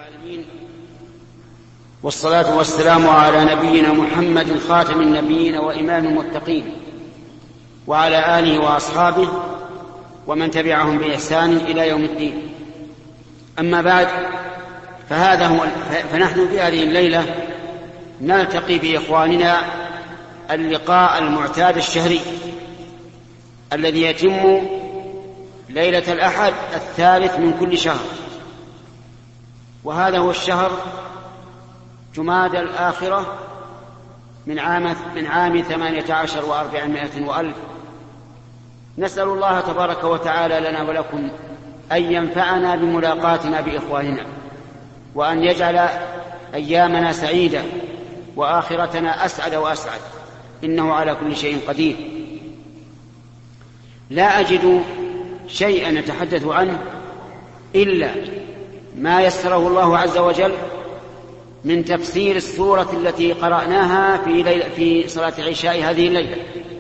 العالمين، والصلاة والسلام على نبينا محمد خاتم النبيين وإمام المتقين، وعلى آله وأصحابه ومن تبعهم بإحسان إلى يوم الدين. أما بعد، فنحن في هذه الليلة نلتقي بإخواننا اللقاء المعتاد الشهري الذي يتم ليلة الأحد الثالث من كل شهر، وهذا هو الشهر جمادى الآخرة من عام 18 و400 وألف. نسأل الله تبارك وتعالى لنا ولكم أن ينفعنا بملاقاتنا بإخواننا، وأن يجعل أيامنا سعيدة وآخرتنا أسعد وأسعد، إنه على كل شيء قدير. لا أجد شيئا نتحدث عنه إلا ما يسره الله عز وجل من تفسير السورة التي قرأناها في صلاة العشاء هذه الليلة،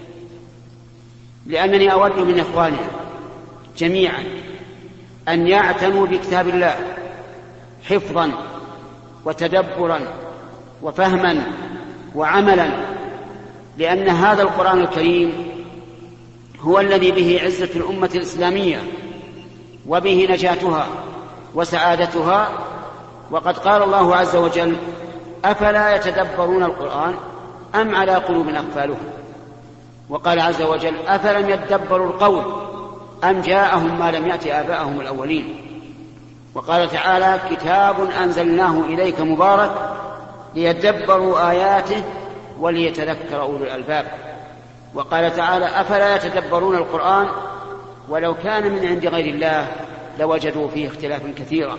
لأنني أود من إخواننا جميعا أن يعتنوا بكتاب الله حفظا وتدبرا وفهما وعملا، لأن هذا القرآن الكريم هو الذي به عزة الأمة الإسلامية وبه نجاتها وسعادتها. وقد قال الله عز وجل: أفلا يتدبرون القرآن أم على قلوب أقفالها. وقال عز وجل: أفلم يدبروا القول أم جاءهم ما لم يأت آباءهم الأولين. وقال تعالى: كتاب أنزلناه إليك مبارك ليدبروا آياته وليتذكر أولو الألباب. وقال تعالى: أفلا يتدبرون القرآن ولو كان من عند غير الله لوجدوا فيه اختلافا كثيرا.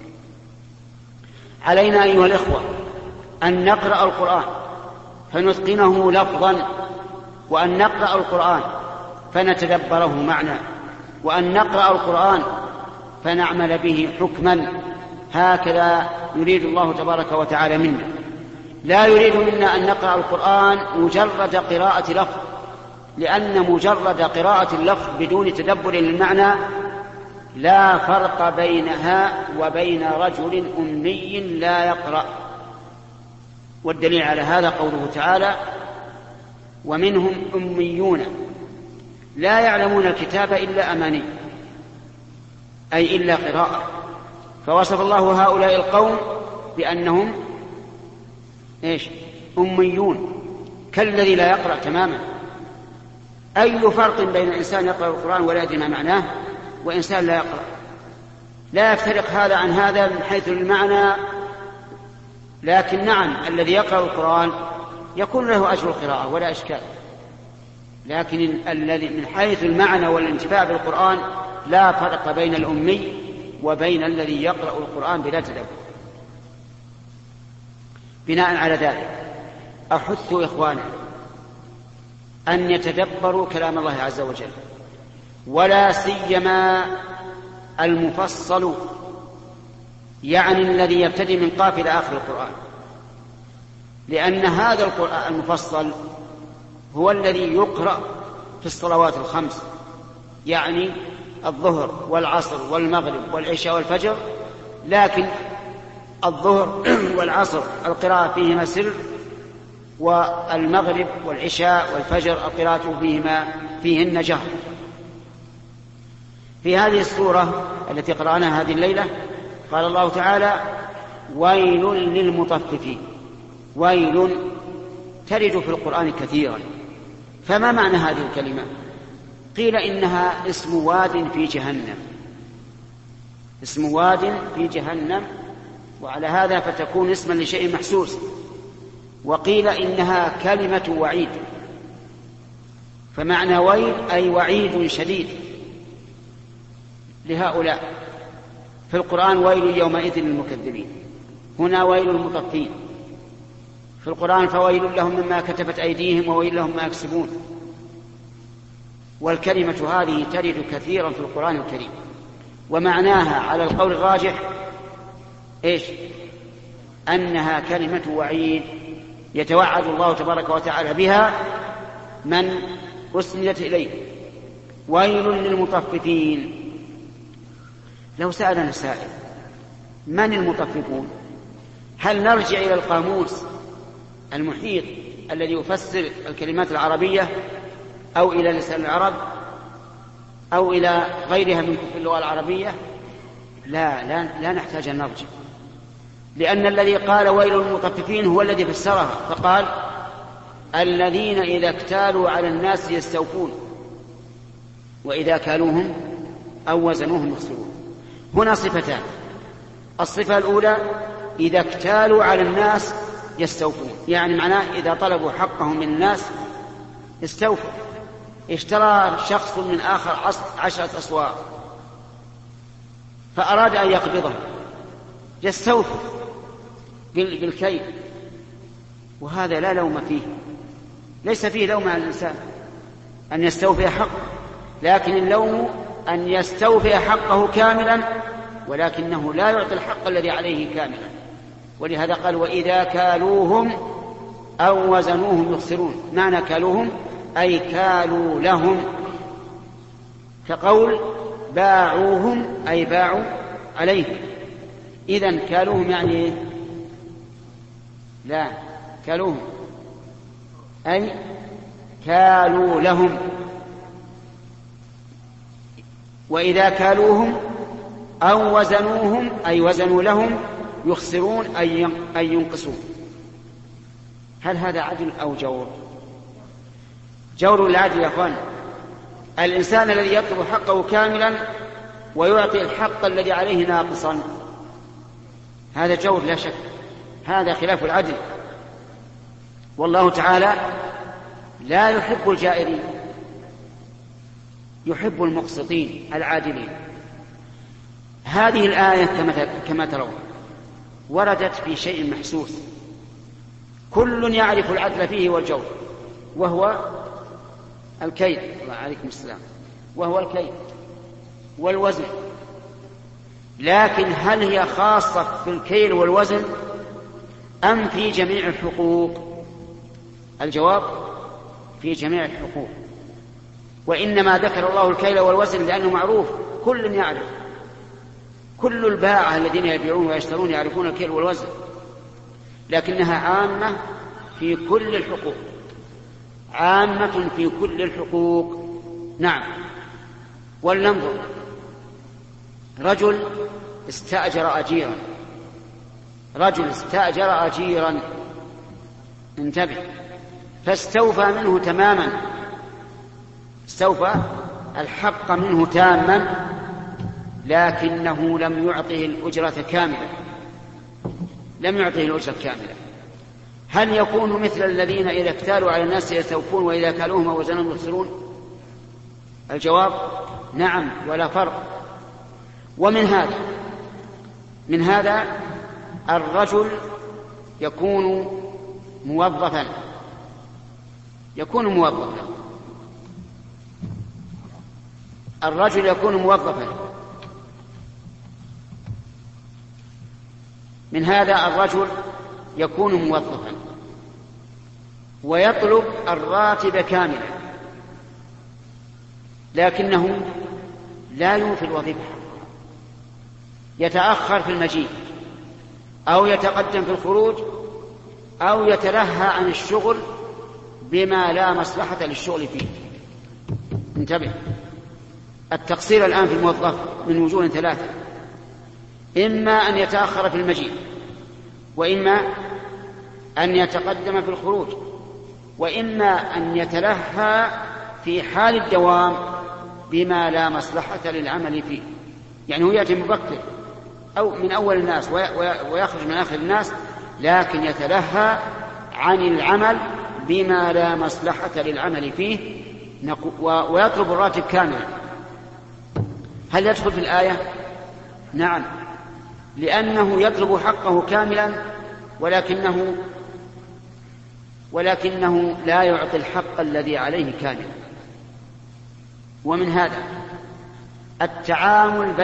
علينا أيها الإخوة أن نقرأ القرآن فنتقنه لفظا، وأن نقرأ القرآن فنتدبره معنى، وأن نقرأ القرآن فنعمل به حكما. هكذا يريد الله تبارك وتعالى منا. لا يريد منا أن نقرأ القرآن مجرد قراءة لفظ، لأن مجرد قراءة اللفظ بدون تدبر للمعنى لا فرق بينها وبين رجل أمي لا يقرأ. والدليل على هذا قوله تعالى: ومنهم أميون لا يعلمون الكتاب إلا أماني، أي إلا قراءة. فوصف الله هؤلاء القوم بأنهم أميون، كالذي لا يقرأ تماما. أي فرق بين إنسان يقرأ القرآن ولا يدري ما معناه وإنسان لا يقرأ؟ لا يفترق هذا عن هذا من حيث المعنى، لكن نعم الذي يقرأ القرآن يكون له أجر القراءة ولا إشكال، لكن الذي من حيث المعنى والانتفاع بالقرآن لا فرق بين الأمي وبين الذي يقرأ القرآن بلا تدبر. بناء على ذلك أحث إخوانا أن يتدبروا كلام الله عز وجل، ولا سيما المفصل، يعني الذي يبتدي من قاف إلى آخر القرآن، لأن هذا القرآن المفصل هو الذي يقرأ في الصلوات الخمس، يعني الظهر والعصر والمغرب والعشاء والفجر. لكن الظهر والعصر القراءة فيهما سر، والمغرب والعشاء والفجر القراءة فيهن جهر. في هذه السورة التي قرأناها هذه الليلة قال الله تعالى: ويل للمطففين. ويل ترد في القرآن كثيرا، فما معنى هذه الكلمة؟ قيل إنها اسم واد في جهنم، اسم واد في جهنم، وعلى هذا فتكون اسما لشيء محسوس. وقيل إنها كلمة وعيد، فمعنى ويل أي وعيد شديد لهؤلاء. في القرآن: ويل يومئذ للمكذبين، هنا ويل المطفين. في القرآن: فويل لهم مما كتبت أيديهم وويل لهم ما يكسبون. والكلمة هذه ترد كثيرا في القرآن الكريم، ومعناها على القول الراجح أنها كلمة وعيد يتوعد الله تبارك وتعالى بها من أسندت إليه. ويل للمطففين. لو سألنا سائل: من المطففون؟ هل نرجع إلى القاموس المحيط الذي يفسر الكلمات العربية أو إلى لسان العرب أو إلى غيرها من كتب اللغة العربية؟ لا نحتاج أن نرجع، لأن الذي قال ويل المطففين هو الذي فسرها فقال الذين إذا اكتالوا على الناس يستوفون وإذا كالوهم أو وزنوهم يخسرون. هنا صفتان: الصفة الأولى إذا اكتالوا على الناس يستوفون، يعني معناه إذا طلبوا حقهم من الناس استوفوا. اشترى شخص من آخر 10 أسواق فأراد أن يقبضه، يستوفوا بالكيل، وهذا لا لوم فيه، ليس فيه لوم على الإنسان أن يستوفي حقه، لكن اللوم أن يستوفي حقه كاملا ولكنه لا يعطي الحق الذي عليه كاملا. ولهذا قال وإذا كالوهم أو وزنوهم يخسرون. معنى كالوهم أي كالوا لهم، كقول باعوهم أي باعوا عليهم. إذن كالوهم يعني لا كالوهم أي كالوا لهم. وإذا كالوهم أو وزنوهم أي وزنوا لهم يخسرون أي ينقصون. هل هذا عدل أو جور؟ جور العدل يا أخوان. الإنسان الذي يطلب حقه كاملا ويعطي الحق الذي عليه ناقصا، هذا جور لا شك، هذا خلاف العدل. والله تعالى لا يحب الجائرين، يحب المقسطين العادلين. هذه الآية كما ترون وردت في شيء محسوس كل يعرف العدل فيه والجور، وهو الكيل. الله عليكم السلام. وهو الكيل والوزن. لكن هل هي خاصة في الكيل والوزن أم في جميع الحقوق؟ الجواب في جميع الحقوق. وإنما ذكر الله الكيل والوزن لأنه معروف، كل يعرف، كل الباعة الذين يبيعون ويشترون يعرفون الكيل والوزن، لكنها عامة في كل الحقوق، عامة في كل الحقوق. نعم. ولننظر، رجل استأجر أجيرا، رجل استأجر أجيرا، انتبه، فاستوفى منه تماما، استوفى الحق منه تاما، لكنه لم يعطه الأجرة كاملة، لم يعطه الأجرة كاملة. هل يكون مثل الذين إذا اكتالوا على الناس يستوفون وإذا كالوهم أو وزنهم يخسرون؟ الجواب نعم، ولا فرق. ومن هذا الرجل يكون موظفا، الرجل يكون موظفا. من هذا الرجل يكون موظفا ويطلب الراتب كاملا، لكنه لا يوفي الوظيفة، يتأخر في المجيء أو يتقدم في الخروج أو يتلهى عن الشغل بما لا مصلحة للشغل فيه. انتبه، التقصير الآن في الموظف من وجوه 3: إما أن يتأخر في المجيء، وإما أن يتقدم في الخروج، وإما أن يتلهى في حال الدوام بما لا مصلحة للعمل فيه. يعني هو يأتي مبكر أو من أول الناس ويخرج من آخر الناس، لكن يتلهى عن العمل بما لا مصلحة للعمل فيه ويطلب الراتب كاملا. هل يدخل في الآية؟ نعم، لأنه يطلب حقه كاملا ولكنه لا يعطي الحق الذي عليه كاملا. ومن هذا التعامل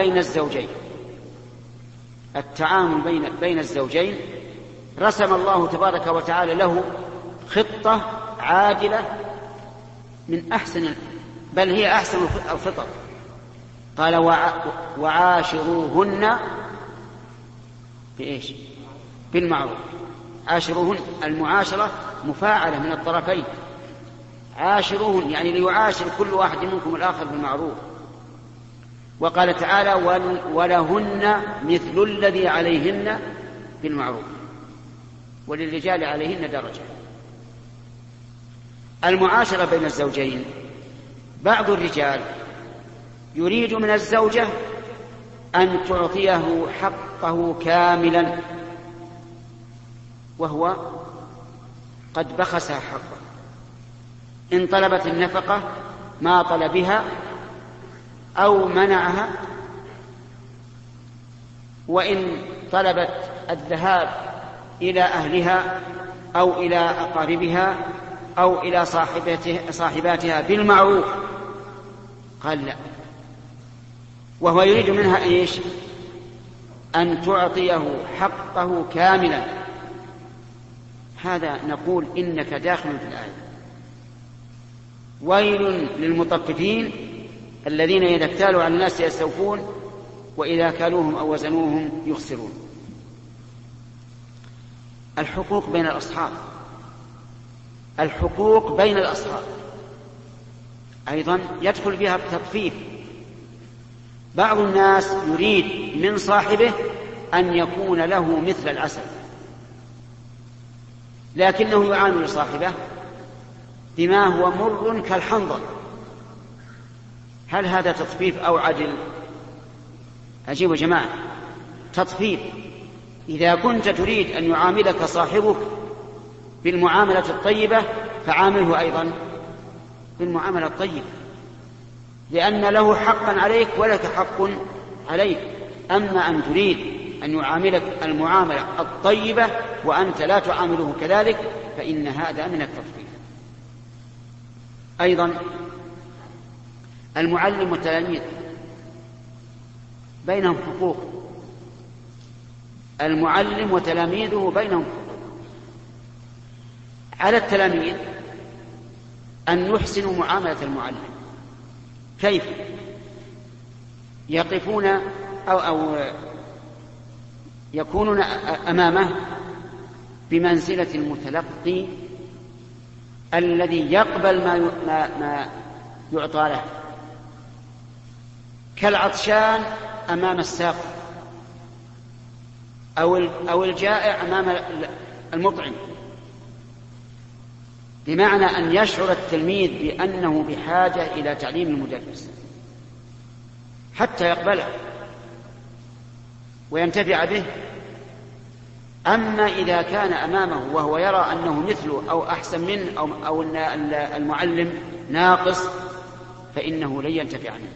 بين الزوجين رسم الله تبارك وتعالى له خطة عادلة من أحسن، بل هي أحسن الخطط. قال وعاشروهن بإيش؟ بالمعروف. عاشروهن، المعاشرة مفاعلة من الطرفين، عاشروهن يعني ليعاشر كل واحد منكم الآخر بالمعروف. وقال تعالى ولهن مثل الذي عليهن بالمعروف وللرجال عليهن درجة. المعاشرة بين الزوجين، بعض الرجال يريد من الزوجة أن تعطيه حقه كاملا وهو قد بخسها حقه. إن طلبت النفقة ما طلبها أو منعها، وإن طلبت الذهاب إلى أهلها أو إلى أقاربها أو إلى صاحباتها بالمعروف قال لا، وهو يريد منها إيش؟ أن تعطيه حقه كاملا. هذا نقول إنك داخل في الآية. ويل للمطففين الذين إذا اكتالوا على الناس يستوفون وإذا كالوهم أو وزنوهم يخسرون. الحقوق بين الأصحاب، الحقوق بين الأصحاب أيضا يدخل فيها التطفيف. بعض الناس يريد من صاحبه أن يكون له مثل العسل، لكنه يعامل صاحبه بما هو مر كالحنظل. هل هذا تطفيف أو عدل؟ أجيبوا جماعة، تطفيف. إذا كنت تريد أن يعاملك صاحبك بالمعاملة الطيبة فعامله أيضا بالمعاملة الطيبة، لأن له حقا عليك ولك حق عليك. أما أن تريد أن يعاملك المعاملة الطيبة وأنت لا تعامله كذلك فإن هذا من التطفيف. أيضا المعلم والتلاميذ بينهم حقوق، المعلم وتلاميذه بينهم حقوق. على التلاميذ أن يحسنوا معاملة المعلم. كيف؟ يقفون أو يكونون أمامه بمنزلة المتلقي الذي يقبل ما يعطى له، كالعطشان أمام الساق أو الجائع أمام المطعم، بمعنى أن يشعر التلميذ بأنه بحاجة إلى تعليم المدرس حتى يقبله وينتفع به. أما إذا كان أمامه وهو يرى أنه مثله أو أحسن منه أو أن المعلم ناقص فإنه لن ينتفع منه.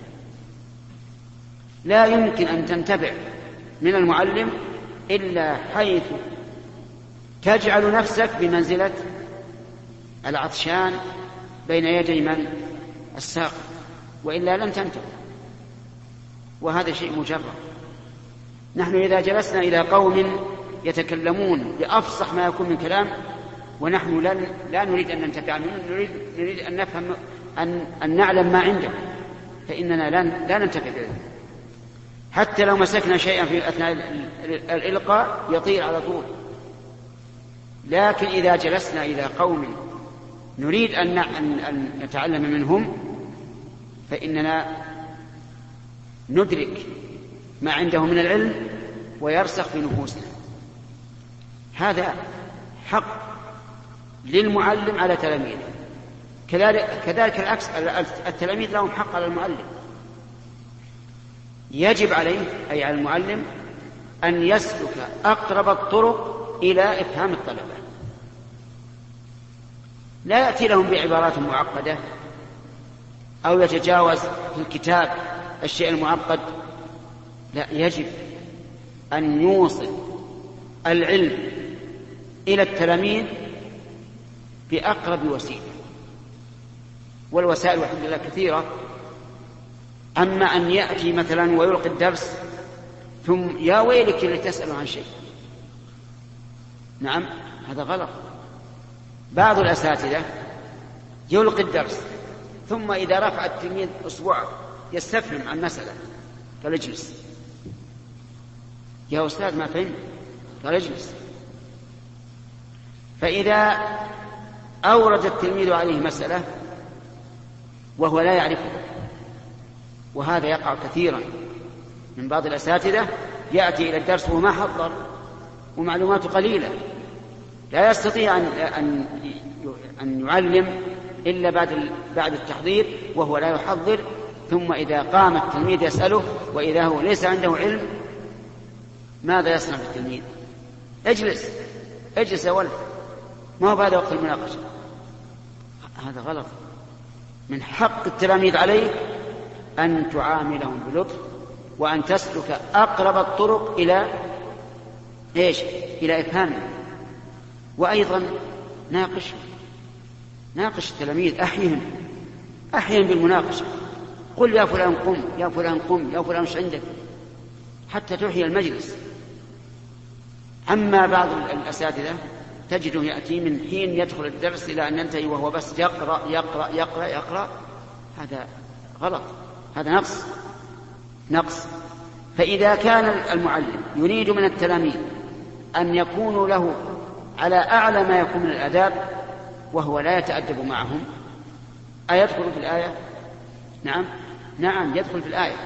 لا يمكن أن تنتفع من المعلم إلا حيث تجعل نفسك بمنزلة العطشان بين يدي من؟ الساق، وإلا لن تنتفع. وهذا شيء مجرد. نحن إذا جلسنا إلى قوم يتكلمون بأفصح ما يكون من كلام ونحن لا نريد أن ننتفع منه، نريد أن نفهم أن نعلم ما عنده، فإننا لا ننتفع به. حتى لو مسكنا شيئا في أثناء الإلقاء يطير على طول. لكن إذا جلسنا إلى قوم نريد أن نتعلم منهم فإننا ندرك ما عنده من العلم ويرسخ في نفوسنا. هذا حق للمعلم على تلاميذه، كذلك العكس، التلاميذ لهم حق على المعلم. يجب عليه أي على المعلم أن يسلك أقرب الطرق إلى إفهام الطلبة، لا يأتي لهم بعبارات معقدة أو يتجاوز في الكتاب الشيء المعقد. لا، يجب أن يوصل العلم إلى التلاميذ بأقرب وسيلة، والوسائل والحمد لله كثيرة. أما أن يأتي مثلا ويلقي الدرس ثم يا ويلك اللي تسأل عن شيء، نعم هذا غلط. بعض الأساتذة يلقي الدرس ثم إذا رفع التلميذ أسبوعه يستفهم عن مسألة فليجلس، يا أستاذ ما فهم، قال اجلس. فإذا أورد التلميذ عليه مسألة وهو لا يعرفه، وهذا يقع كثيرا من بعض الأساتذة، يأتي إلى الدرس وما حضر ومعلوماته قليلة، لا يستطيع أن يعلم إلا بعد التحضير وهو لا يحضر. ثم إذا قام التلميذ يسأله وإذا هو ليس عنده علم، ماذا يصنع التلميذ؟ اجلس يا ولد، ما هو هذا وقت المناقشة. هذا غلط. من حق التلاميذ عليك أن تعاملهم بلطف، وأن تسلك أقرب الطرق إلى إلى إفهامهم. وأيضا ناقش التلاميذ، أحيهم بالمناقشة. قل يا فلان قم، يا فلان قم، يا فلان مش عندك، حتى تحيي المجلس. أما بعض الأساتذة تجده يأتي من حين يدخل الدرس إلى أن ينتهي وهو بس يقرأ يقرأ يقرأ يقرأ. هذا غلط، هذا نقص. فإذا كان المعلم يريد من التلاميذ أن يكونوا له على أعلى ما يكون من الآداب وهو لا يتأدب معهم، أيدخل في الآية؟ نعم يدخل في الآية.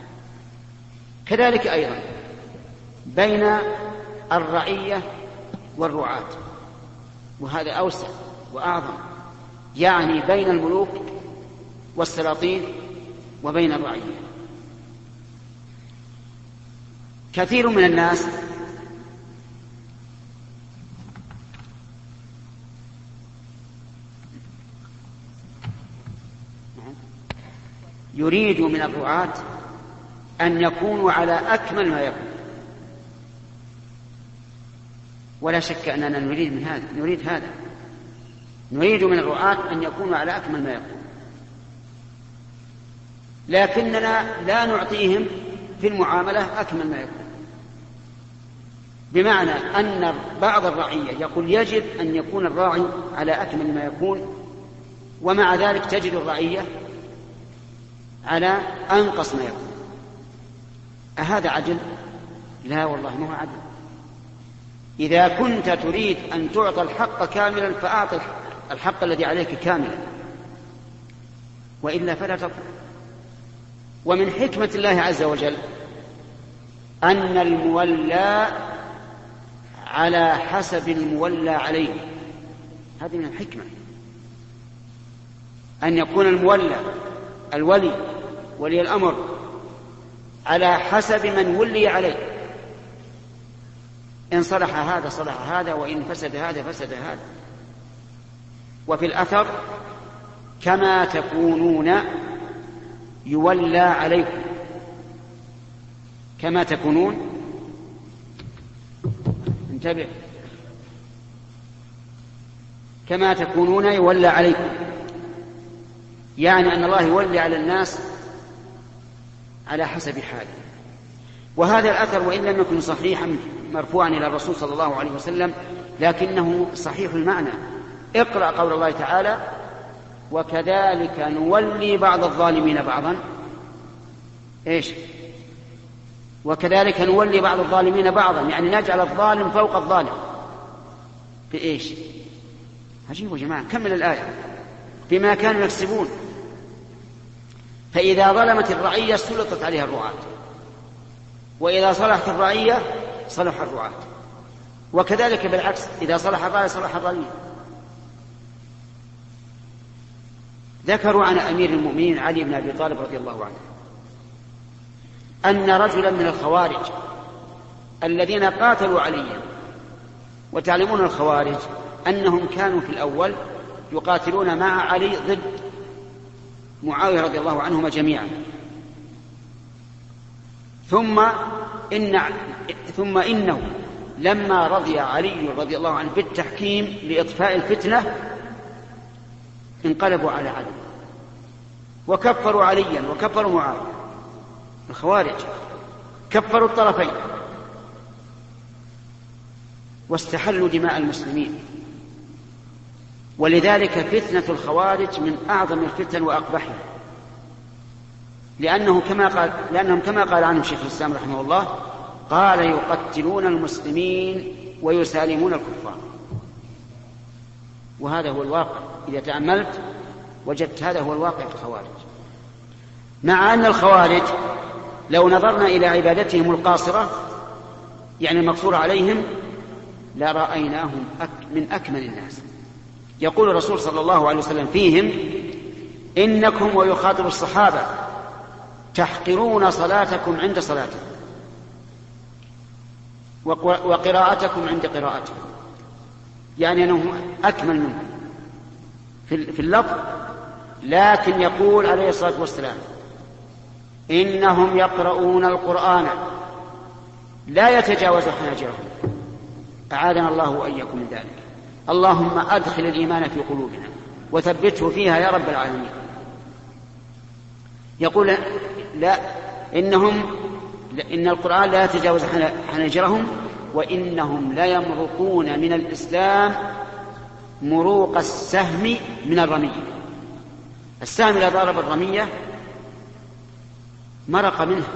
كذلك أيضا بين الرعية والرعاة، وهذا أوسع وأعظم، يعني بين الملوك والسلاطين وبين الرعية. كثير من الناس يريد من الرعاة أن يكونوا على أكمل ما يكون، ولا شك أننا نريد هذا، نريد من الرعاة أن يكونوا على أكمل ما يكون، لكننا لا نعطيهم في المعاملة أكمل ما يكون. بمعنى أن بعض الرعية يقول يجب أن يكون الراعي على أكمل ما يكون، ومع ذلك تجد الرعية على أنقص ما يكون. أهذا عدل؟ لا والله ما هو عدل. إذا كنت تريد أن تعطى الحق كاملا فأعطي الحق الذي عليك كاملا، وإلا فلا تطلب. ومن حكمة الله عز وجل أن المولى على حسب المولى عليه. هذه من الحكمة، أن يكون الولي ولي الأمر على حسب من ولي عليه. إن صلح هذا صلح هذا، وإن فسد هذا فسد هذا. وفي الأثر كما تكونون يولى عليكم، كما تكونون، انتبه، كما تكونون يولى عليكم، يعني أن الله يولي على الناس على حسب حاله. وهذا الأثر وإن لم يكن صحيحا مرفوعا إلى الرسول صلى الله عليه وسلم، لكنه صحيح المعنى. اقرأ قول الله تعالى: وكذلك نولي بعض الظالمين بعضا. وكذلك نولي بعض الظالمين بعضا، يعني نجعل الظالم فوق الظالم. في عجيب يا جماعة. كمل الآية: بما كانوا يكسبون. فإذا ظلمت الرعية سلطت عليها الرعاة، وإذا صلحت الرعية صلح الرعاة، وكذلك بالعكس، إذا صلح الرعية صلح الرعية. ذكروا عن أمير المؤمنين علي بن أبي طالب رضي الله عنه أن رجلا من الخوارج الذين قاتلوا عليا، وتعلمون الخوارج أنهم كانوا في الأول يقاتلون مع علي ضد معاوية رضي الله عنهما جميعا، ثم إنه لما رضي علي رضي الله عنه بالتحكيم لإطفاء الفتنة انقلبوا على علي وكفروا عليا وكفروا معاوية. الخوارج كفروا الطرفين واستحلوا دماء المسلمين. ولذلك فتنة الخوارج من أعظم الفتن وأقبحها، لأنهم كما قال عنهم شيخ الإسلام رحمه الله: قال يقتلون المسلمين ويسالمون الكفار. وهذا هو الواقع، إذا تأملت وجدت هذا هو الواقع في الخوارج. مع أن الخوارج لو نظرنا إلى عبادتهم القاصرة يعني المقصور عليهم لرأيناهم من أكمل الناس. يقول الرسول صلى الله عليه وسلم فيهم: إنكم، ويخاطب الصحابة، تحقرون صلاتكم عند صلاتكم وقراءتكم عند قراءتكم، يعني أنهم أكمل منهم في اللفظ. لكن يقول عليه الصلاة والسلام: إنهم يقرؤون القرآن لا يتجاوز حناجرهم. أعاذنا الله وإياكم من ذلك. اللهم أدخل الإيمان في قلوبنا وثبته فيها يا رب العالمين. يقول لا، إن القرآن لا يتجاوز حناجرهم، وإنهم لا يمرقون من الإسلام مروق السهم من الرمية. السهم إذا ضرب الرمية مرق منها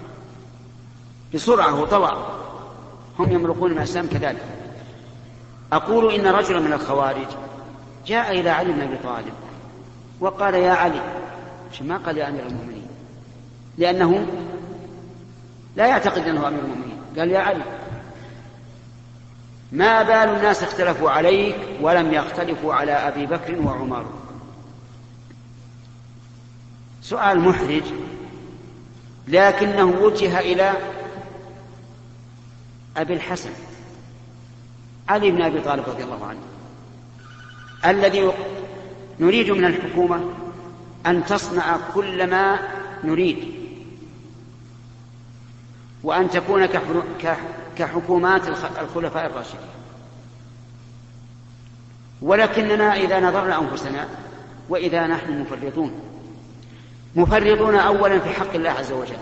بسرعة وطوع، هم يمرقون من الإسلام كذلك. أقول إن رجلا من الخوارج جاء إلى علي بن أبي طالب وقال: يا علي، ما قال يا أمير المؤمنين، لأنه لا يعتقد أنه أمير المؤمنين. قال: يا علي، ما بال الناس اختلفوا عليك ولم يختلفوا على أبي بكر وعمر؟ سؤال محرج، لكنه وجه إلى أبي الحسن علي بن أبي طالب رضي الله عنه، الذي نريد من الحكومة أن تصنع كل ما نريد، وأن تكون كحكومات الخلفاء الراشدين. ولكننا إذا نظرنا أنفسنا وإذا نحن مفرطون أولا في حق الله عز وجل،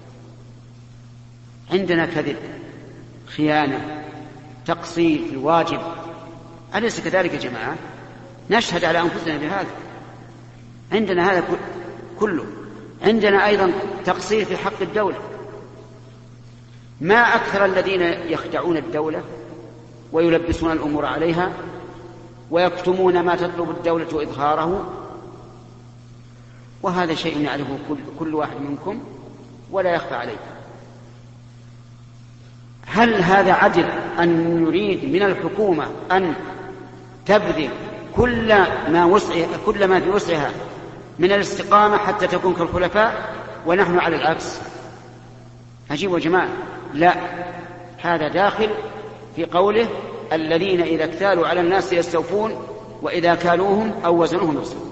عندنا كذب، خيانة، تقصير في الواجب، أليس كذلك يا جماعة؟ نشهد على أنفسنا بهذا، عندنا هذا كله. عندنا أيضا تقصير في حق الدولة. ما أكثر الذين يخدعون الدولة ويلبسون الأمور عليها ويكتمون ما تطلب الدولة إظهاره، وهذا شيء يعرفه كل واحد منكم ولا يخفى عليه. هل هذا عدل أن نريد من الحكومة أن تبذل كل ما في وسعها من الاستقامة حتى تكون كالخلفاء، ونحن على العكس؟ عجيب يا جماعة. لا، هذا داخل في قوله: الذين إذا اكتالوا على الناس يستوفون وإذا كالوهم أو وزنوهم يخسرون.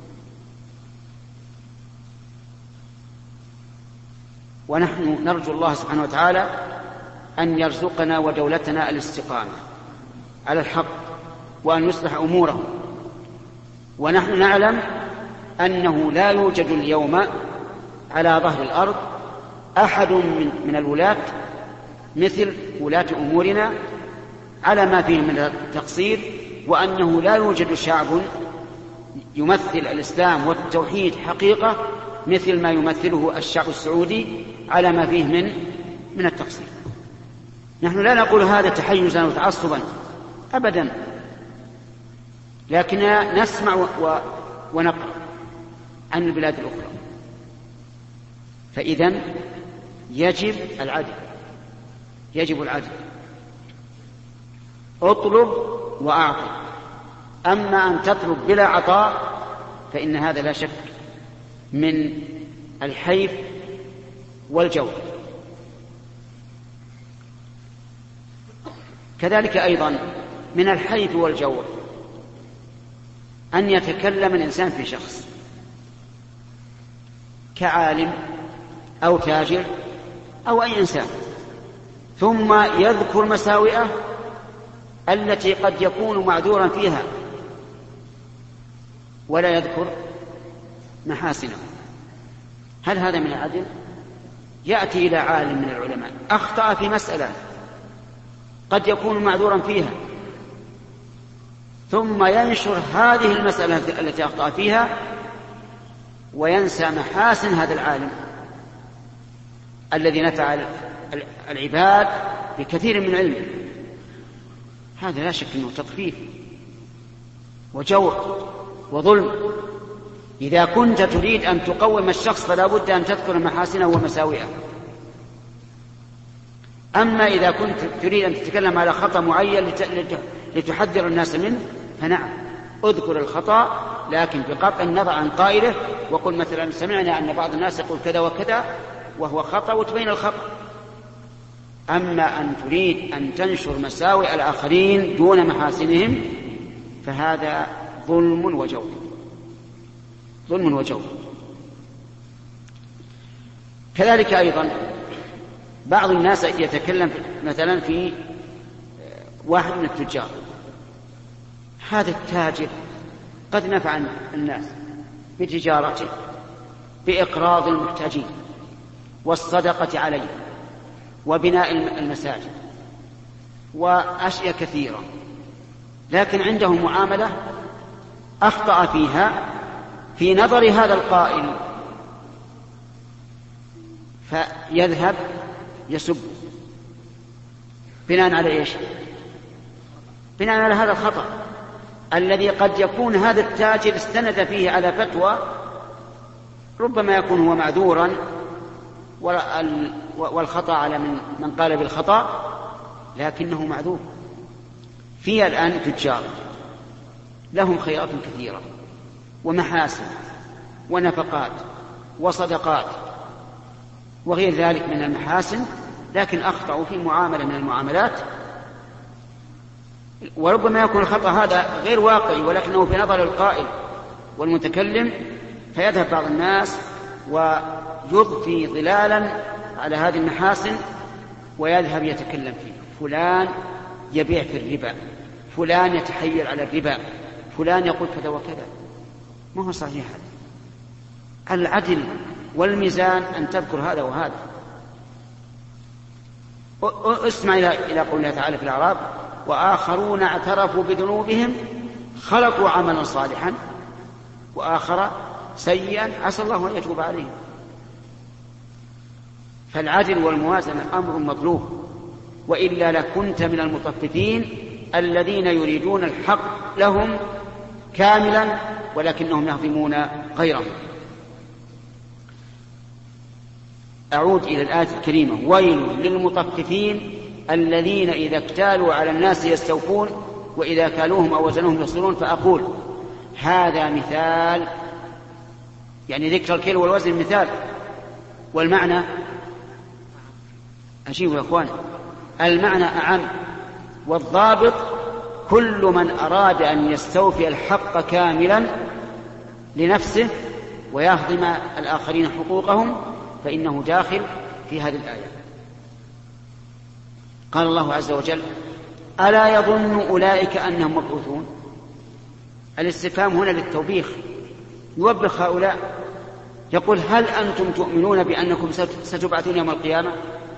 ونحن نرجو الله سبحانه وتعالى أن يرزقنا ودولتنا الاستقامة على الحق وأن يصلح أمورهم. ونحن نعلم أنه لا يوجد اليوم على ظهر الأرض أحد من الولاة مثل ولاة أمورنا على ما فيه من التقصير، وأنه لا يوجد شعب يمثل الإسلام والتوحيد حقيقة مثل ما يمثله الشعب السعودي على ما فيه من التقصير. نحن لا نقول هذا تحيزا وتعصبا أبدا، لكننا نسمع ونقرأ عن البلاد الأخرى. فإذن يجب العدل، اطلب وأعطي. أما أن تطلب بلا عطاء فإن هذا لا شك من الحيف والجور. كذلك أيضا من الحيف والجور أن يتكلم الإنسان في شخص كعالم أو تاجر أو أي إنسان، ثم يذكر مساوئه التي قد يكون معذورا فيها ولا يذكر محاسنه. هل هذا من العدل؟ يأتي إلى عالم من العلماء أخطأ في مسألة قد يكون معذورا فيها، ثم ينشر هذه المسألة التي أخطأ فيها وينسى محاسن هذا العالم. الذي نفع العباد بكثير من علمه، هذا لا شك أنه تطفيف وجور وظلم. إذا كنت تريد أن تقوم الشخص فلا بد أن تذكر محاسنه ومساوئه. أما إذا كنت تريد أن تتكلم على خطأ معين لتحذر الناس منه، فنعم اذكر الخطأ لكن بقطع النظر عن قائله، وقل مثلا سمعنا أن بعض الناس يقول كذا وكذا وهو خطأ، وتبين الخطأ. أما أن تريد أن تنشر مساوئ الآخرين دون محاسنهم فهذا ظلم وجور، ظلم وجور. كذلك أيضا بعض الناس يتكلم مثلا في واحد من التجار، هذا التاجر قد نفع الناس بتجارته، بإقراض المحتاجين والصدقة عليه وبناء المساجد وأشياء كثيرة، لكن عنده معاملة أخطأ فيها في نظر هذا القائل، فيذهب يسب بناء على إيش؟ بناء على هذا الخطأ الذي قد يكون هذا التاجر استند فيه على فتوى ربما يكون هو معذورا والخطأ على من قال بالخطأ، لكنه معذور. في الآن تجار لهم خيرات كثيرة ومحاسن ونفقات وصدقات وغير ذلك من المحاسن، لكن أخطأوا في معاملة من المعاملات، وربما يكون الخطأ هذا غير واقعي ولكنه في نظر القائل والمتكلم، فيذهب بعض الناس ويضفي ظلالا على هذه المحاسن ويذهب يتكلم فيه. فلان يبيع في الربا، فلان يتحيل على الربا، فلان يقول كذا وكذا. ما هو صحيح هذا. العدل والميزان أن تذكر هذا وهذا. اسمع إلى قوله تعالى في الأعراف: وآخرون اعترفوا بذنوبهم خلقوا عملا صالحا وآخر سيئا عسى الله أن يتوب عليهم. فالعدل والموازنة أمر مطلوب، وإلا لكنت من المطففين الذين يريدون الحق لهم كاملا ولكنهم يهضمون غيرهم. أعود إلى الآية الكريمة: ويل للمطففين الذين إذا اكتالوا على الناس يستوفون وإذا كالوهم أو وزنوهم يخسرون. فأقول هذا مثال، يعني ذكر الكيل والوزن مثال، والمعنى أجيب يا أخوان، المعنى أعم، والضابط كل من أراد أن يستوفي الحق كاملا لنفسه ويهضم الآخرين حقوقهم فإنه داخل في هذه الآية. قال الله عز وجل: ألا يظن أولئك أنهم مبعوثون؟ الاستفهام هنا للتوبيخ، يوبخ هؤلاء، يقول: هل أنتم تؤمنون بأنكم ستبعثون يوم القيامة؟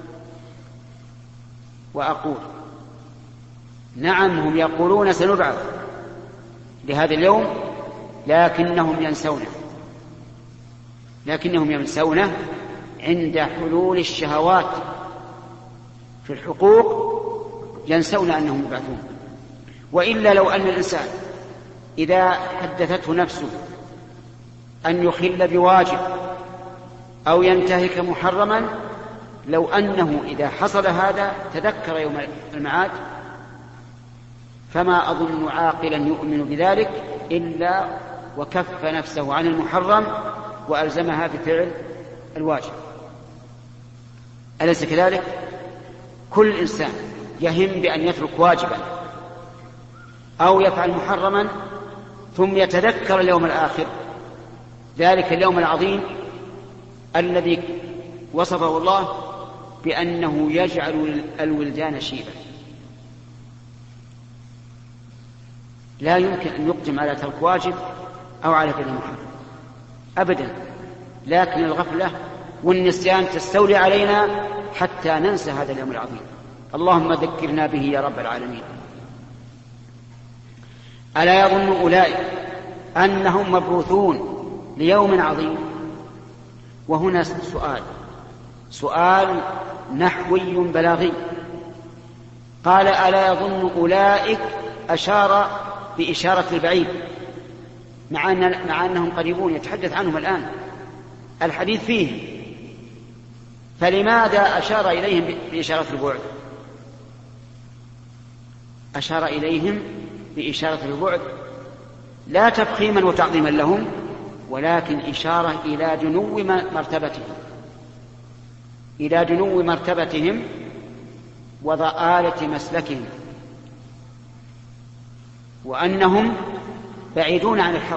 وأقول: نعم، هم يقولون سنبعث لهذا اليوم، لكنهم ينسونه عند حلول الشهوات في الحقوق، ينسون أنهم يبعثون. وإلا لو أن الإنسان إذا حدثته نفسه أن يخل بواجب أو ينتهك محرما، لو أنه إذا حصل هذا تذكر يوم المعاد، فما أظن عاقلا يؤمن بذلك إلا وكف نفسه عن المحرم وألزمها بفعل الواجب. أليس كذلك؟ كل إنسان يهم بأن يترك واجبا أو يفعل محرما ثم يتذكر اليوم الآخر، ذلك اليوم العظيم الذي وصفه الله بأنه يجعل الولدان شيبا. لا يمكن أن يقدم على ترك واجب أو على فعل محرم أبدا، لكن الغفلة والنسيان تستولي علينا حتى ننسى هذا اليوم العظيم. اللهم ذكرنا به يا رب العالمين. ألا يظن أولئك أنهم مبعوثون ليوم عظيم؟ وهنا سؤال نحوي بلاغي. قال: ألا يظن أولئك؟ أشار بإشارة البعيد، مع أنهم قريبون يتحدث عنهم الآن، الحديث فيه، فلماذا أشار إليهم بإشارة البعد؟ أشار إليهم بإشارة البعد لا تفخيما وتعظيما لهم، ولكن إشارة إلى دنو مرتبتهم وضآلة مسلكهم، وأنهم بعيدون عن الحق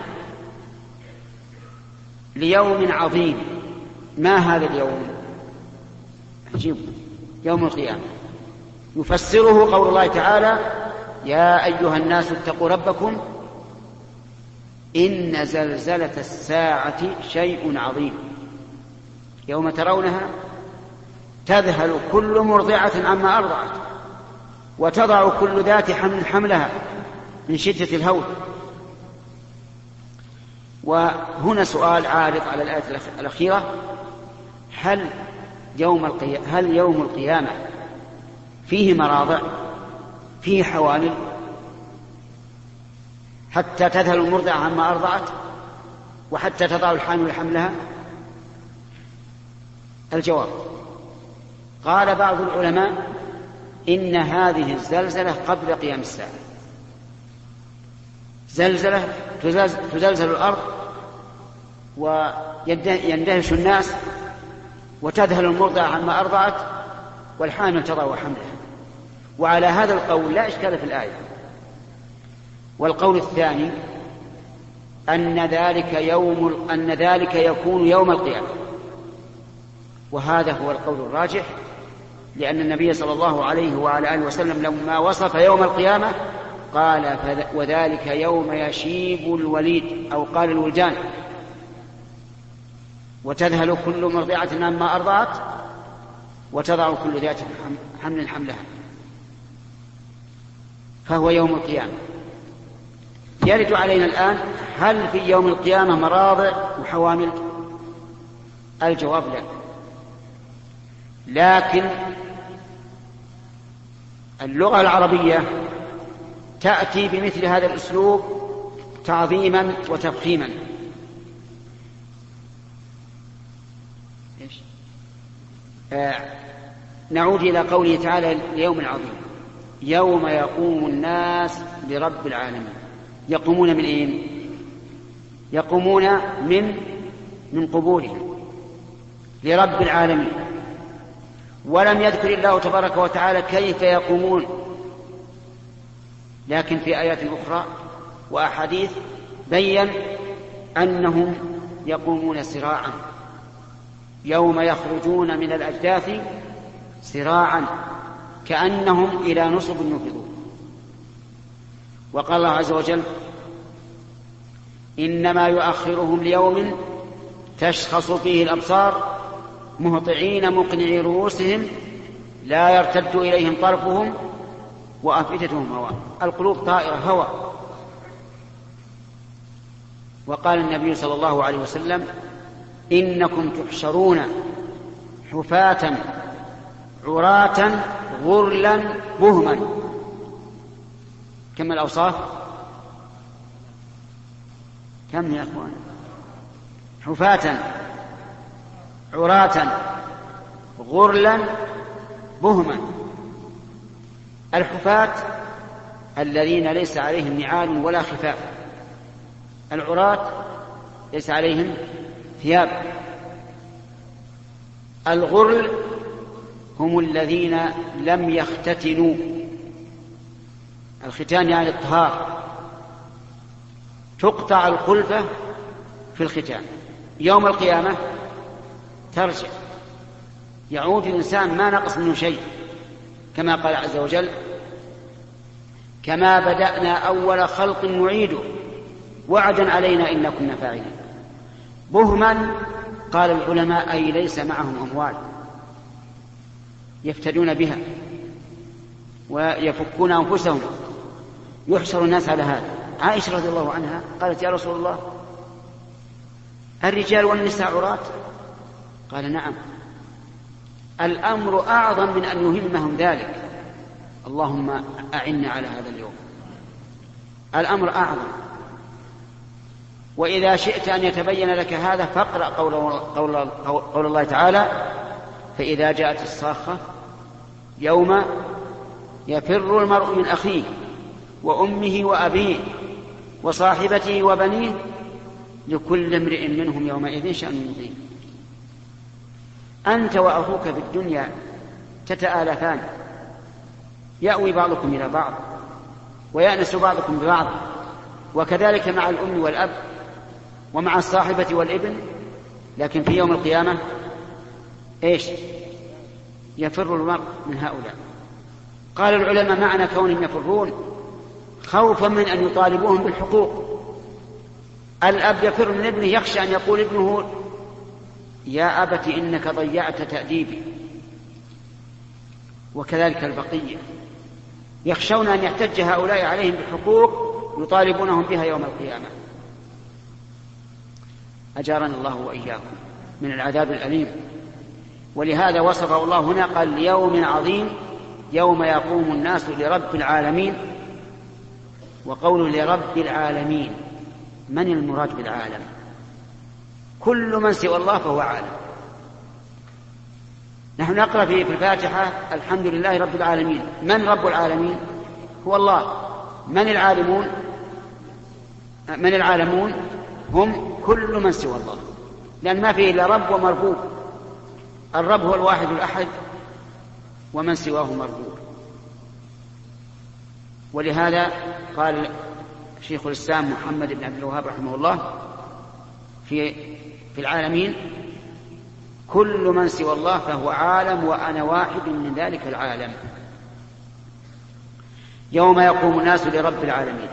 ليوم عظيم. ما هذا اليوم؟ عجيب، يوم القيامة. يفسره قول الله تعالى: يا أيها الناس اتقوا ربكم إن زلزلة الساعة شيء عظيم، يوم ترونها تذهل كل مرضعة عما أرضعت وتضع كل ذات حمل حملها من شدة الهول. وهنا سؤال عارض على الآية الأخيرة: هل يوم القيامة فيه مراضع، فيه حوامل حتى تذهل المرضعة عما أرضعت وحتى تضع الحامل حملها؟ الجواب: قال بعض العلماء إن هذه الزلزلة قبل قيام الساعة، زلزلة تزلزل الأرض ويندهش الناس وتذهل المرضعة عما أرضعت والحامل تضع حملها. وعلى هذا القول لا إشكال في الآية. والقول الثاني أن ذلك يكون يوم القيامة، وهذا هو القول الراجح، لأن النبي صلى الله عليه وعلى آله وسلم لما وصف يوم القيامة قال: وذلك يوم يشيب الوليد، أو قال الولدان، وتذهل كل مرضعة عما أرضعت وتضع كل ذات حمل حملها، فهو يوم القيامة. يرد علينا الآن: هل في يوم القيامة مراضع وحوامل؟ الجواب لا، لكن اللغة العربية تأتي بمثل هذا الأسلوب تعظيما وتفخيما. نعود إلى قوله تعالى: اليوم العظيم، يوم يقوم الناس لرب العالمين. يقومون من إيه؟ يقومون من قبورهم لرب العالمين. ولم يذكر الله تبارك وتعالى كيف يقومون، لكن في آيات أخرى وأحاديث بين أنهم يقومون سراعا، يوم يخرجون من الأجداث سراعا كأنهم إلى نصب يوفضون. وقال الله عز وجل: إنما يؤخرهم ليوم تشخص فيه الأبصار مهطعين مقنعي رؤوسهم لا يرتد إليهم طرفهم وأفئدتهم هواء. القلوب طائرة هوى. وقال النبي صلى الله عليه وسلم: إنكم تحشرون حفاة عراة غرلا بهما. كم الأوصاف؟ كم يا أخوان؟ حفاة عراة غرلا بهما. الحفاة الذين ليس عليهم نعال ولا خفاف، العراة ليس عليهم ثياب. الغرل هم الذين لم يختتنوا، الختان يعني الطهار، تقطع الخلفة في الختان. يوم القيامة ترجع، يعود الإنسان ما نقص منه شيء، كما قال عز وجل: كما بدأنا أول خلق نعيده وعدا علينا إنا كنا فاعلين. بهما قال العلماء أي ليس معهم أموال يفتدون بها ويفكون أنفسهم، يحشر الناس على هذا. عائشة رضي الله عنها قالت: يا رسول الله، الرجال والنساء عراة؟ قال: نعم، الأمر أعظم من أن يهمهم ذلك. اللهم أعنا على هذا اليوم. الأمر أعظم. وإذا شئت أن يتبين لك هذا فاقرأ قول الله تعالى: فإذا جاءت الصاخة يوم يفر المرء من أخيه وأمه وأبيه وصاحبته وبنيه لكل امرئ منهم يومئذ شأن يغنيه. أنت وأخوك في الدنيا تتآلفان، يأوي بعضكم إلى بعض ويأنس بعضكم ببعض، وكذلك مع الأم والأب ومع الصاحبة والابن. لكن في يوم القيامة إيش؟ يفر المرء من هؤلاء. قال العلماء معنى كونهم يفرون خوفا من أن يطالبوهم بالحقوق. الأب يفر من ابنه يخشى أن يقول ابنه: يا أبت إنك ضيعت تأديبي. وكذلك البقية يخشون أن يحتج هؤلاء عليهم بحقوق يطالبونهم بها يوم القيامة. أجارنا الله وإياكم من العذاب الأليم. ولهذا وصفه الله هنا قال: ليوم عظيم يوم يقوم الناس لرب العالمين. وقول لرب العالمين، من المراد بالعالم؟ كل من سوى الله فهو عالم. نحن نقرأ في الفاتحة: الحمد لله رب العالمين. من رب العالمين؟ هو الله. من العالمون؟ هم كل من سوى الله، لأن ما فيه إلا رب ومربوب. الرب هو الواحد الأحد، ومن سواه مربوب. ولهذا قال شيخ الإسلام محمد بن عبد الوهاب رحمه الله في العالمين: كل من سوى الله فهو عالم، وأنا واحد من ذلك العالم. يوم يقوم الناس لرب العالمين.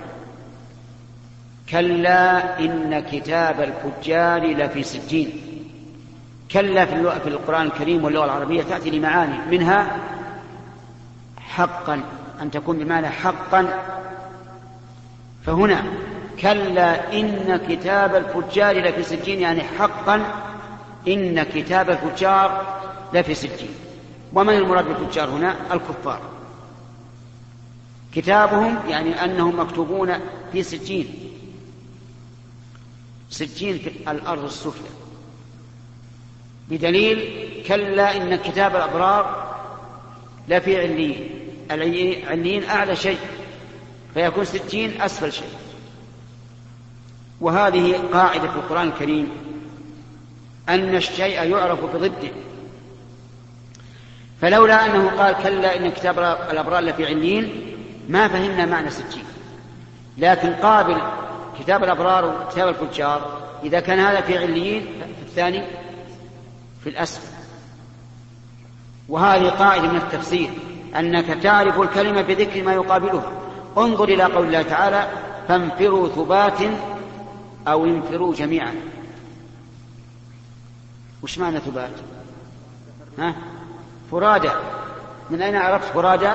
كلا إن كتاب الفجار لفي سجين. كلا في القرآن الكريم واللغة العربية تأتي لمعاني، منها حقا، أن تكون بمعنى حقا. فهنا كلا إن كتاب الفجار لفي سجين، يعني حقا إن كتاب الفجار لفي سجين. ومن المراد بالفجار هنا؟ الكفار. كتابهم يعني أنهم مكتوبون في سجين. سجين في الأرض السفلى، بدليل كلا إن كتاب الأبرار لفي عليين. عليين أعلى شيء، فيكون سجين أسفل شيء. وهذه قاعدة في القرآن الكريم، أن الشيء يعرف بضده. فلولا أنه قال كلا إن كتاب الأبرار لفي عليين ما فهمنا معنى سجين. لكن قابل كتاب الأبرار وكتاب الفجار، إذا كان هذا في عليين في الثاني في الأسفل. وهذه قاعدة من التفسير، أنك تعرف الكلمة بذكر ما يقابلها. انظر إلى قول الله تعالى: فانفروا ثبات أو انفروا جميعا. وش معنى ثبات؟ فرادى. من أين عرفت فرادى؟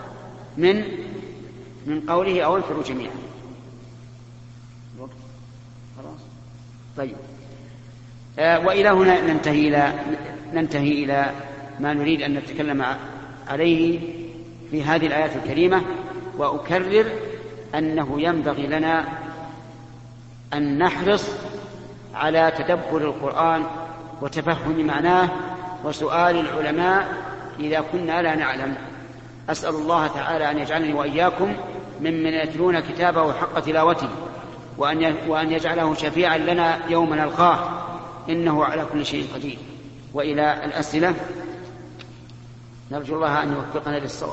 من قوله أو انفروا جميعا. خلاص. طيب. وإلى هنا ننتهي إلى ما نريد أن نتكلم عليه في هذه الآيات الكريمة. وأكرر أنه ينبغي لنا أن نحرص على تدبر القرآن وتفهم معناه وسؤال العلماء إذا كنا لا نعلم. أسأل الله تعالى أن يجعلني وإياكم ممن يتلون كتابه حق تلاوته، وأن يجعله شفيعا لنا يوم نلقاه، إنه على كل شيء قدير. وإلى الأسئلة، نرجو الله أن يوفقنا للصواب.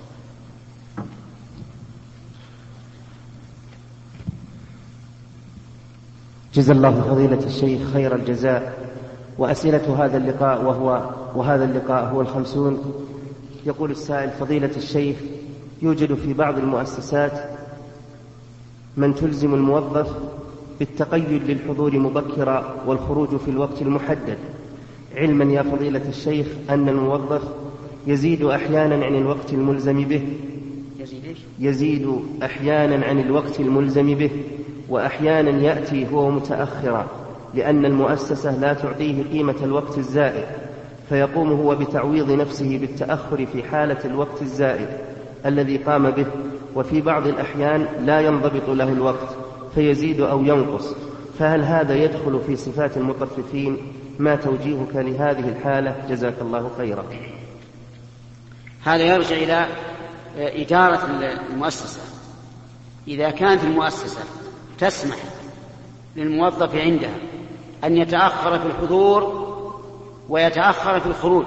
جزا الله فضيلة الشيخ خير الجزاء. وأسئلة هذا اللقاء وهذا اللقاء هو 50. يقول السائل: فضيلة الشيخ، يوجد في بعض المؤسسات من تلزم الموظف بالتقيد للحضور مبكرا والخروج في الوقت المحدد، علما يا فضيلة الشيخ أن الموظف يزيد أحيانا عن الوقت الملزم به. يزيد أحيانا عن الوقت الملزم به، وأحيانا يأتي هو متأخرا لأن المؤسسة لا تعطيه قيمة الوقت الزائد، فيقوم هو بتعويض نفسه بالتأخر في حالة الوقت الزائد الذي قام به، وفي بعض الأحيان لا ينضبط له الوقت فيزيد أو ينقص، فهل هذا يدخل في صفات المطففين؟ ما توجيهك لهذه الحالة؟ جزاك الله خيرا. هذا يرجع إلى إدارة المؤسسة. إذا كانت المؤسسة تسمح للموظف عندها أن يتأخر في الحضور ويتأخر في الخروج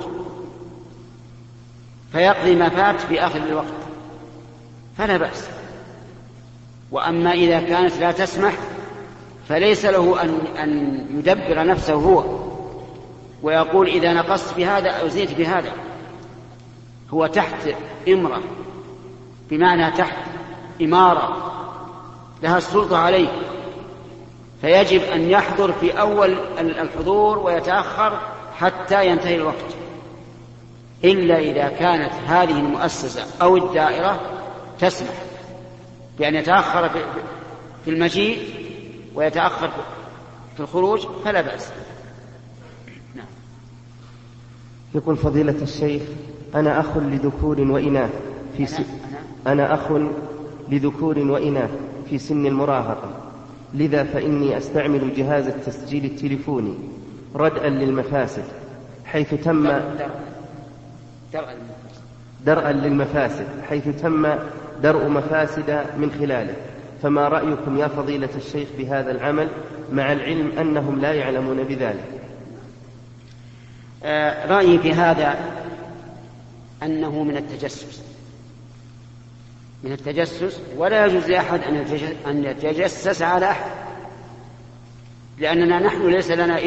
فيقضي ما فات في آخر الوقت فلا بأس. وأما إذا كانت لا تسمح فليس له أن يدبر نفسه هو ويقول إذا نقصت بهذا أو زدت بهذا. هو تحت إمرة، بمعنى تحت إمارة لها السلطة عليه، فيجب أن يحضر في أول الحضور ويتأخر حتى ينتهي الوقت، إلا إذا كانت هذه المؤسسة أو الدائرة تسمح بأن يتأخر في المجيء ويتأخر في الخروج فلا بأس. نعم. يقول فضيلة الشيخ: أنا أخ لذكور وإناث أنا أخ لذكور وإناث في سن المراهقة، لذا فإني أستعمل جهاز التسجيل التليفوني ردءا للمفاسد، حيث تم درءا للمفاسد حيث تم درء مفاسد من خلاله، فما رأيكم يا فضيلة الشيخ بهذا العمل مع العلم أنهم لا يعلمون بذلك؟ رأيي في هذا أنه من التجسس، ولا يجوز لأحد أن يتجسس على أحد، لأننا نحن ليس لنا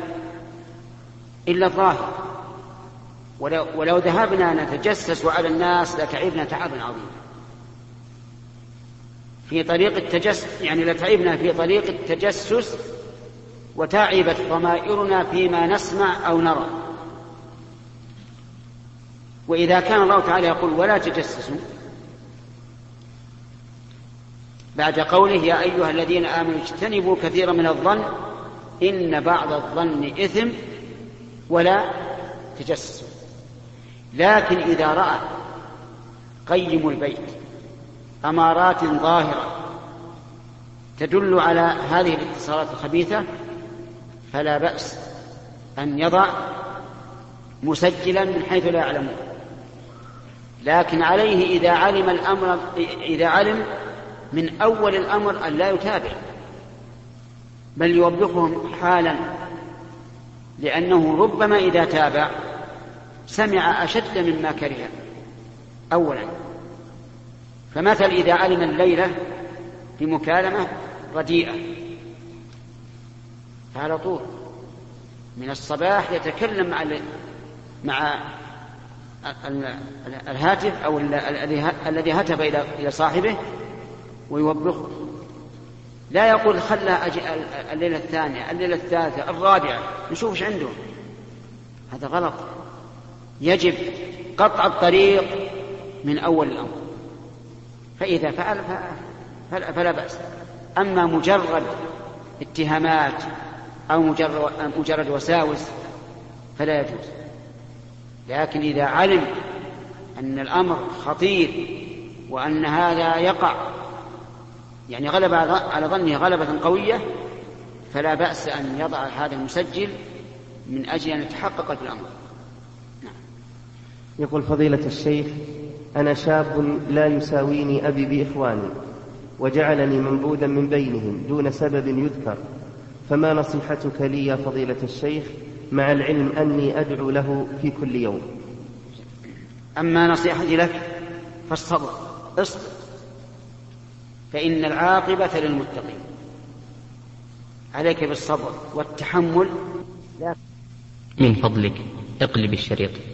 إلا الظاهر، ولو ذهبنا نتجسس على الناس لتعبنا تعبا عظيما في طريق التجسس، يعني لتعبنا في طريق التجسس وتعبت ضمائرنا فيما نسمع أو نرى. وإذا كان الله تعالى يقول ولا تجسسوا بعد قوله يا أيها الذين آمنوا اجتنبوا كثيرا من الظن إن بعض الظن إثم ولا تجسسوا، لكن إذا رأى قيم البيت أمارات ظاهرة تدل على هذه الاتصالات الخبيثة فلا بأس أن يضع مسجلا من حيث لا يعلمون، لكن عليه إذا علم من أول الأمر أن لا يتابع، بل يوبخهم حالا، لأنه ربما إذا تابع سمع أشد مما كره أولا. فمثل إذا علم الليلة بمكالمة رديئة فعلى طول من الصباح يتكلم مع الهاتف أو الذي هتف إلى صاحبه ويوبخه، لا يقول خلها أجي الليلة الثانية الليلة الثالثة الرابعة نشوف ايش عندهم. هذا غلط، يجب قطع الطريق من أول الأمر، فإذا فعل فلا بأس. أما مجرد اتهامات أو مجرد وساوس فلا يجوز. لكن إذا علم أن الأمر خطير وأن هذا يقع يعني غلب على ظنه غلبة قوية فلا بأس أن يضع هذا المسجل من أجل أن يتحقق في الأمر. نعم. يقول فضيلة الشيخ: أنا شاب لا يساويني أبي بإخواني وجعلني منبوذا من بينهم دون سبب يذكر، فما نصيحتك لي يا فضيلة الشيخ مع العلم أني أدعو له في كل يوم؟ أما نصيحتي لك فالصبر، اصبر، فإن العاقبة للمتقين. عليك بالصبر والتحمل. من فضلك اقلب الشريط.